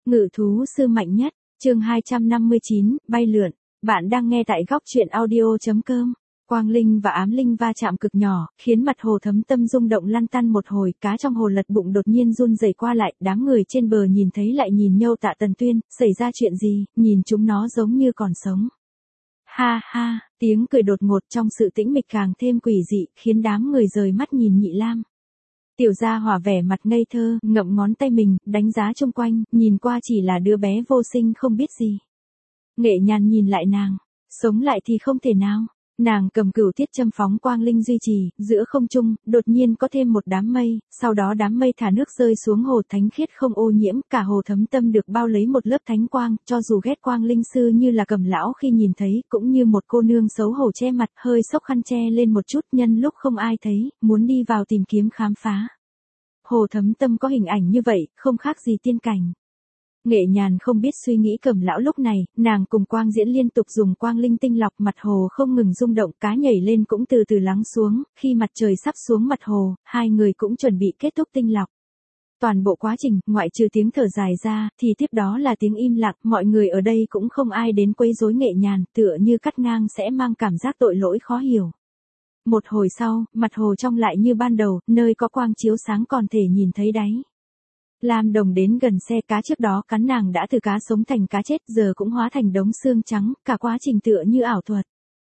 Ngự thú sư mạnh nhất, chương 259, bay lượn. Bạn đang nghe tại góc truyện audio.com. Quang linh và ám linh va chạm cực nhỏ, khiến mặt hồ Thấm Tâm rung động lăn tăn một hồi, cá trong hồ lật bụng đột nhiên run rẩy qua lại, đám người trên bờ nhìn thấy lại nhìn nhau. Tạ Tần Tuyên, xảy ra chuyện gì, nhìn chúng nó giống như còn sống. Ha ha, tiếng cười đột ngột trong sự tĩnh mịch càng thêm quỷ dị, khiến đám người rời mắt nhìn Nhị Lam. Tiểu gia hỏa vẻ mặt ngây thơ, ngậm ngón tay mình, đánh giá xung quanh, nhìn qua chỉ là đứa bé vô sinh không biết gì. Nghệ Nhàn nhìn lại nàng, sống lại thì không thể nào. Nàng cầm cửu thiết châm phóng quang linh duy trì, giữa không trung, đột nhiên có thêm một đám mây, sau đó đám mây thả nước rơi xuống hồ thánh khiết không ô nhiễm, cả hồ Thấm Tâm được bao lấy một lớp thánh quang, cho dù ghét quang linh sư như là Cầm lão khi nhìn thấy, cũng như một cô nương xấu hổ che mặt, hơi xốc khăn che lên một chút, nhân lúc không ai thấy, muốn đi vào tìm kiếm khám phá. Hồ Thấm Tâm có hình ảnh như vậy, không khác gì tiên cảnh. Nghệ Nhàn không biết suy nghĩ Cầm lão lúc này, nàng cùng Quang Diễn liên tục dùng quang linh tinh lọc, mặt hồ không ngừng rung động, cá nhảy lên cũng từ từ lắng xuống, khi mặt trời sắp xuống mặt hồ, hai người cũng chuẩn bị kết thúc tinh lọc. Toàn bộ quá trình, ngoại trừ tiếng thở dài ra, thì tiếp đó là tiếng im lặng, mọi người ở đây cũng không ai đến quấy rối Nghệ Nhàn, tựa như cắt ngang sẽ mang cảm giác tội lỗi khó hiểu. Một hồi sau, mặt hồ trong lại như ban đầu, nơi có quang chiếu sáng còn thể nhìn thấy đáy. Lam Đồng đến gần xe cá, trước đó cắn nàng đã từ cá sống thành cá chết, giờ cũng hóa thành đống xương trắng, cả quá trình tựa như ảo thuật.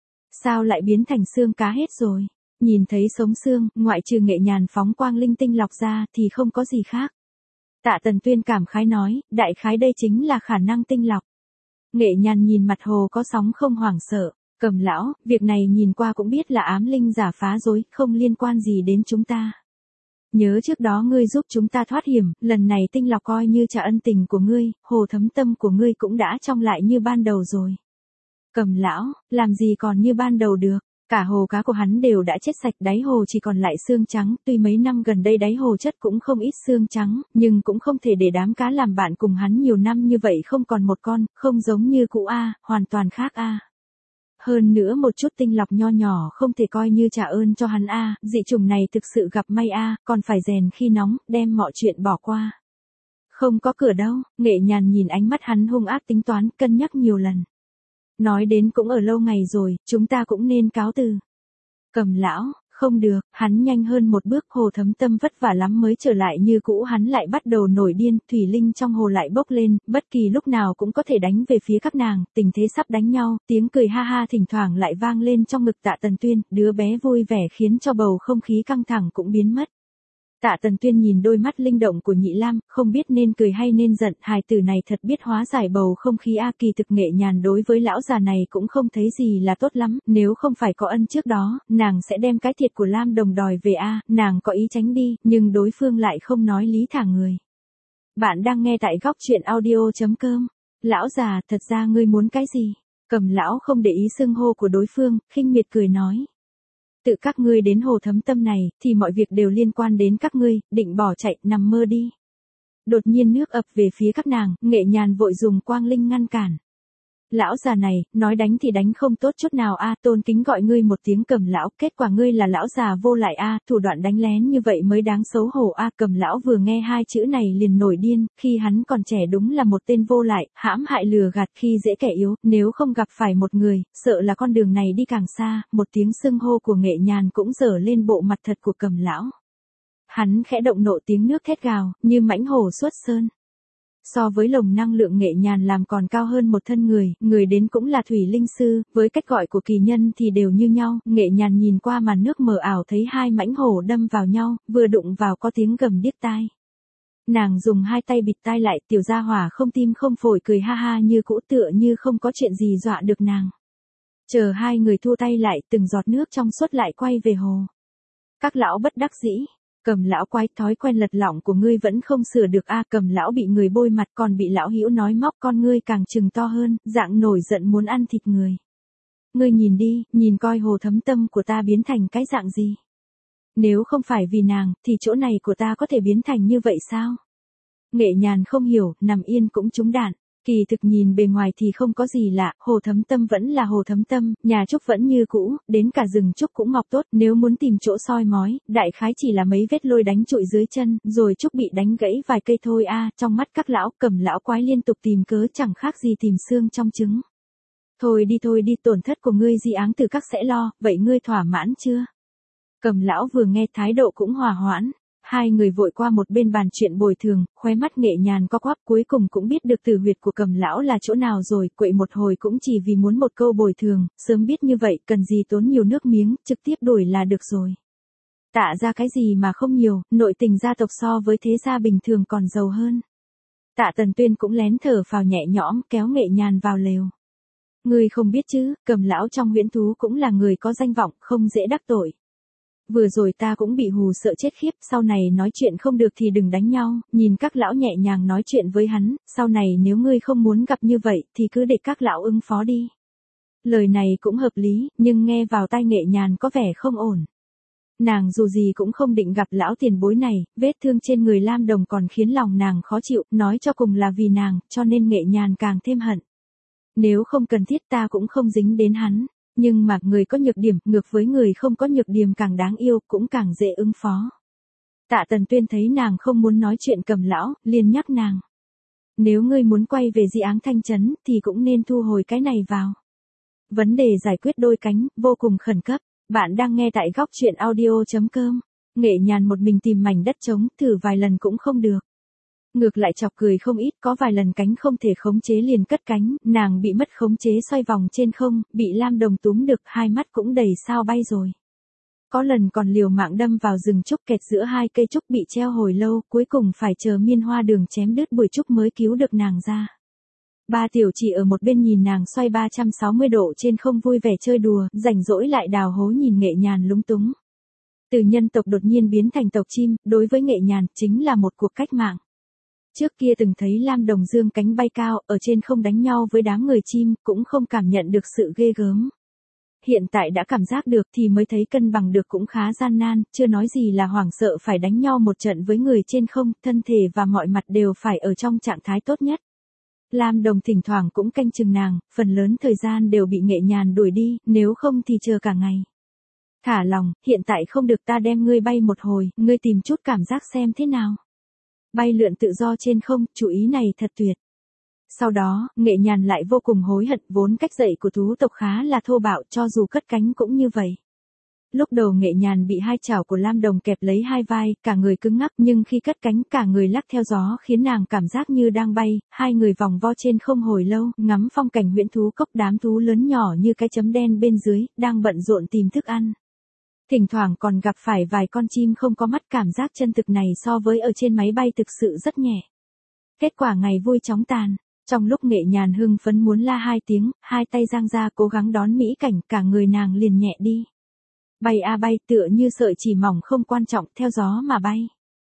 Sao lại biến thành xương cá hết rồi? Nhìn thấy sống xương, ngoại trừ Nghệ Nhàn phóng quang linh tinh lọc ra thì không có gì khác. Tạ Tần Tuyên cảm khái nói, đại khái đây chính là khả năng tinh lọc. Nghệ Nhàn nhìn mặt hồ có sóng không hoảng sợ. Cầm lão, việc này nhìn qua cũng biết là ám linh giả phá rối, không liên quan gì đến chúng ta. Nhớ trước đó ngươi giúp chúng ta thoát hiểm, lần này tinh lọc coi như trả ân tình của ngươi, hồ Thấm Tâm của ngươi cũng đã trong lại như ban đầu rồi. Cầm lão, làm gì còn như ban đầu được, cả hồ cá của hắn đều đã chết sạch, đáy hồ chỉ còn lại xương trắng, tuy mấy năm gần đây đáy hồ chất cũng không ít xương trắng, nhưng cũng không thể để đám cá làm bạn cùng hắn nhiều năm như vậy không còn một con, không giống như cũ a, hoàn toàn khác a. Hơn nữa một chút tinh lọc nho nhỏ không thể coi như trả ơn cho hắn a, dị chủng này thực sự gặp may a, còn phải rèn khi nóng, đem mọi chuyện bỏ qua. Không có cửa đâu, Nghệ Nhàn nhìn ánh mắt hắn hung ác tính toán, cân nhắc nhiều lần. Nói đến cũng ở lâu ngày rồi, chúng ta cũng nên cáo từ. Cầm lão, không được, hắn nhanh hơn một bước, hồ Thấm Tâm vất vả lắm mới trở lại như cũ, hắn lại bắt đầu nổi điên, thủy linh trong hồ lại bốc lên, bất kỳ lúc nào cũng có thể đánh về phía các nàng, tình thế sắp đánh nhau, tiếng cười ha ha thỉnh thoảng lại vang lên trong ngực Tạ Tần Tuyên, đứa bé vui vẻ khiến cho bầu không khí căng thẳng cũng biến mất. Tạ Tần Tuyên nhìn đôi mắt linh động của Nhị Lam, không biết nên cười hay nên giận, hài tử này thật biết hóa giải bầu không khí a. Kỳ thực Nghệ Nhàn đối với lão già này cũng không thấy gì là tốt lắm, nếu không phải có ân trước đó, nàng sẽ đem cái thiệt của Lam Đồng đòi về a, nàng có ý tránh đi, nhưng đối phương lại không nói lý thả người. Bạn đang nghe tại góc truyện audio.com. Lão già, thật ra ngươi muốn cái gì? Cầm lão không để ý xưng hô của đối phương, khinh miệt cười nói. Tự các ngươi đến hồ Thấm Tâm này, thì mọi việc đều liên quan đến các ngươi, định bỏ chạy, nằm mơ đi. Đột nhiên nước ập về phía các nàng, Nghệ Nhàn vội dùng quang linh ngăn cản. Lão già này, nói đánh thì đánh không tốt chút nào a, tôn kính gọi ngươi một tiếng Cầm lão, kết quả ngươi là lão già vô lại a, thủ đoạn đánh lén như vậy mới đáng xấu hổ a. Cầm lão vừa nghe hai chữ này liền nổi điên, khi hắn còn trẻ đúng là một tên vô lại, hãm hại lừa gạt khi dễ kẻ yếu, nếu không gặp phải một người, sợ là con đường này đi càng xa. Một tiếng xưng hô của Nghệ Nhàn cũng dở lên bộ mặt thật của Cầm lão. Hắn khẽ động nộ, tiếng nước thét gào, như mãnh hổ xuất sơn. So với lồng năng lượng Nghệ Nhàn làm còn cao hơn một thân người đến cũng là thủy linh sư, với cách gọi của kỳ nhân thì đều như nhau. Nghệ Nhàn nhìn qua màn nước mờ ảo thấy hai mãnh hổ đâm vào nhau, vừa đụng vào có tiếng gầm điếc tai. Nàng dùng hai tay bịt tai lại, tiểu gia hỏa không tim không phổi cười ha ha như cũ, tựa như không có chuyện gì dọa được nàng. Chờ hai người thu tay lại, từng giọt nước trong suốt lại quay về hồ. Các lão bất đắc dĩ. Cầm lão quái, thói quen lật lọng của ngươi vẫn không sửa được a. Cầm lão bị người bôi mặt, còn bị lão hữu nói móc, con ngươi càng trừng to hơn, dạng nổi giận muốn ăn thịt người. Ngươi nhìn đi, nhìn coi hồ Thấm Tâm của ta biến thành cái dạng gì. Nếu không phải vì nàng, thì chỗ này của ta có thể biến thành như vậy sao? Nghệ Nhàn không hiểu, nằm yên cũng trúng đạn. Kỳ thực nhìn bề ngoài thì không có gì lạ, Hồ Thấm Tâm vẫn là Hồ Thấm Tâm, nhà trúc vẫn như cũ, đến cả rừng trúc cũng mọc tốt, nếu muốn tìm chỗ soi mói, đại khái chỉ là mấy vết lôi đánh trụi dưới chân, rồi trúc bị đánh gãy vài cây thôi trong mắt các lão, Cầm lão quái liên tục tìm cớ chẳng khác gì tìm xương trong trứng. Thôi đi, tổn thất của ngươi Di Áng Từ Các sẽ lo, vậy ngươi thỏa mãn chưa? Cầm lão vừa nghe thái độ cũng hòa hoãn. Hai người vội qua một bên bàn chuyện bồi thường, khóe mắt Nghệ Nhàn co quắp, cuối cùng cũng biết được tử huyệt của Cầm lão là chỗ nào rồi, quậy một hồi cũng chỉ vì muốn một câu bồi thường, sớm biết như vậy, cần gì tốn nhiều nước miếng, trực tiếp đổi là được rồi. Tạ ra cái gì mà không nhiều, nội tình gia tộc so với thế gia bình thường còn giàu hơn. Tạ Tần Tuyên cũng lén thở phào nhẹ nhõm, kéo Nghệ Nhàn vào lều. Ngươi không biết chứ, Cầm lão trong huyễn thú cũng là người có danh vọng, không dễ đắc tội. Vừa rồi ta cũng bị hù sợ chết khiếp, sau này nói chuyện không được thì đừng đánh nhau, nhìn các lão nhẹ nhàng nói chuyện với hắn, sau này nếu ngươi không muốn gặp như vậy thì cứ để các lão ứng phó đi. Lời này cũng hợp lý, nhưng nghe vào tai Nghệ Nhàn có vẻ không ổn. Nàng dù gì cũng không định gặp lão tiền bối này, vết thương trên người Lam Đồng còn khiến lòng nàng khó chịu, nói cho cùng là vì nàng, cho nên Nghệ Nhàn càng thêm hận. Nếu không cần thiết ta cũng không dính đến hắn. Nhưng mà người có nhược điểm, ngược với người không có nhược điểm càng đáng yêu, cũng càng dễ ứng phó. Tạ Tần Tuyên thấy nàng không muốn nói chuyện Cầm lão, liền nhắc nàng. Nếu ngươi muốn quay về Di Áng Thanh Trấn, thì cũng nên thu hồi cái này vào. Vấn đề giải quyết đôi cánh, vô cùng khẩn cấp. Bạn đang nghe tại góc truyện audio.com. Nghệ Nhàn một mình tìm mảnh đất trống, thử vài lần cũng không được. Ngược lại chọc cười không ít, có vài lần cánh không thể khống chế liền cất cánh, nàng bị mất khống chế xoay vòng trên không, bị Lam Đồng túm được, hai mắt cũng đầy sao bay rồi. Có lần còn liều mạng đâm vào rừng trúc kẹt giữa hai cây trúc bị treo hồi lâu, cuối cùng phải chờ Miên Hoa Đường chém đứt bụi trúc mới cứu được nàng ra. Ba tiểu chỉ ở một bên nhìn nàng xoay 360 độ trên không vui vẻ chơi đùa, rảnh rỗi lại đào hố nhìn Nghệ Nhàn lúng túng. Từ nhân tộc đột nhiên biến thành tộc chim, đối với Nghệ Nhàn chính là một cuộc cách mạng. Trước kia từng thấy Lam Đồng dương cánh bay cao, ở trên không đánh nhau với đám người chim, cũng không cảm nhận được sự ghê gớm. Hiện tại đã cảm giác được thì mới thấy cân bằng được cũng khá gian nan, chưa nói gì là hoảng sợ phải đánh nhau một trận với người trên không, thân thể và mọi mặt đều phải ở trong trạng thái tốt nhất. Lam Đồng thỉnh thoảng cũng canh chừng nàng, phần lớn thời gian đều bị Nghệ Nhàn đuổi đi, nếu không thì chờ cả ngày. Thả lòng, hiện tại không được, ta đem ngươi bay một hồi, ngươi tìm chút cảm giác xem thế nào. Bay lượn tự do trên không, chú ý này thật tuyệt. Sau đó, Nghệ Nhàn lại vô cùng hối hận, vốn cách dạy của thú tộc khá là thô bạo, cho dù cất cánh cũng như vậy. Lúc đầu Nghệ Nhàn bị hai chảo của Lam Đồng kẹp lấy hai vai, cả người cứng ngắc, nhưng khi cất cánh cả người lắc theo gió khiến nàng cảm giác như đang bay, hai người vòng vo trên không hồi lâu, ngắm phong cảnh huyễn thú cốc, đám thú lớn nhỏ như cái chấm đen bên dưới, đang bận rộn tìm thức ăn. Thỉnh thoảng còn gặp phải vài con chim không có mắt, cảm giác chân thực này so với ở trên máy bay thực sự rất nhẹ. Kết quả ngày vui chóng tàn, trong lúc Nghệ Nhàn hưng phấn muốn la hai tiếng, hai tay giang ra cố gắng đón mỹ cảnh, cả người nàng liền nhẹ đi. Bay bay, tựa như sợi chỉ mỏng không quan trọng, theo gió mà bay.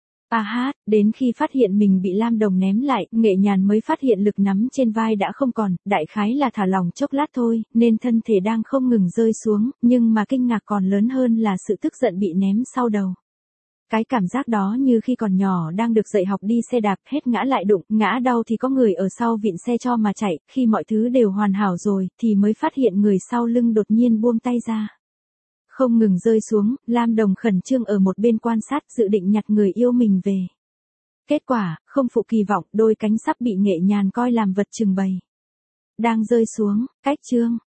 Đến khi phát hiện mình bị Lam Đồng ném lại, Nghệ Nhàn mới phát hiện lực nắm trên vai đã không còn, đại khái là thả lỏng chốc lát thôi, nên thân thể đang không ngừng rơi xuống, nhưng mà kinh ngạc còn lớn hơn là sự tức giận bị ném sau đầu. Cái cảm giác đó như khi còn nhỏ đang được dạy học đi xe đạp, hết ngã lại đụng, ngã đau thì có người ở sau vịn xe cho mà chạy, khi mọi thứ đều hoàn hảo rồi, thì mới phát hiện người sau lưng đột nhiên buông tay ra. Không ngừng rơi xuống, Lam Đồng khẩn trương ở một bên quan sát, dự định nhặt người yêu mình về. Kết quả, không phụ kỳ vọng, đôi cánh sắp bị Nghệ Nhàn coi làm vật trưng bày. Đang rơi xuống, cách chương.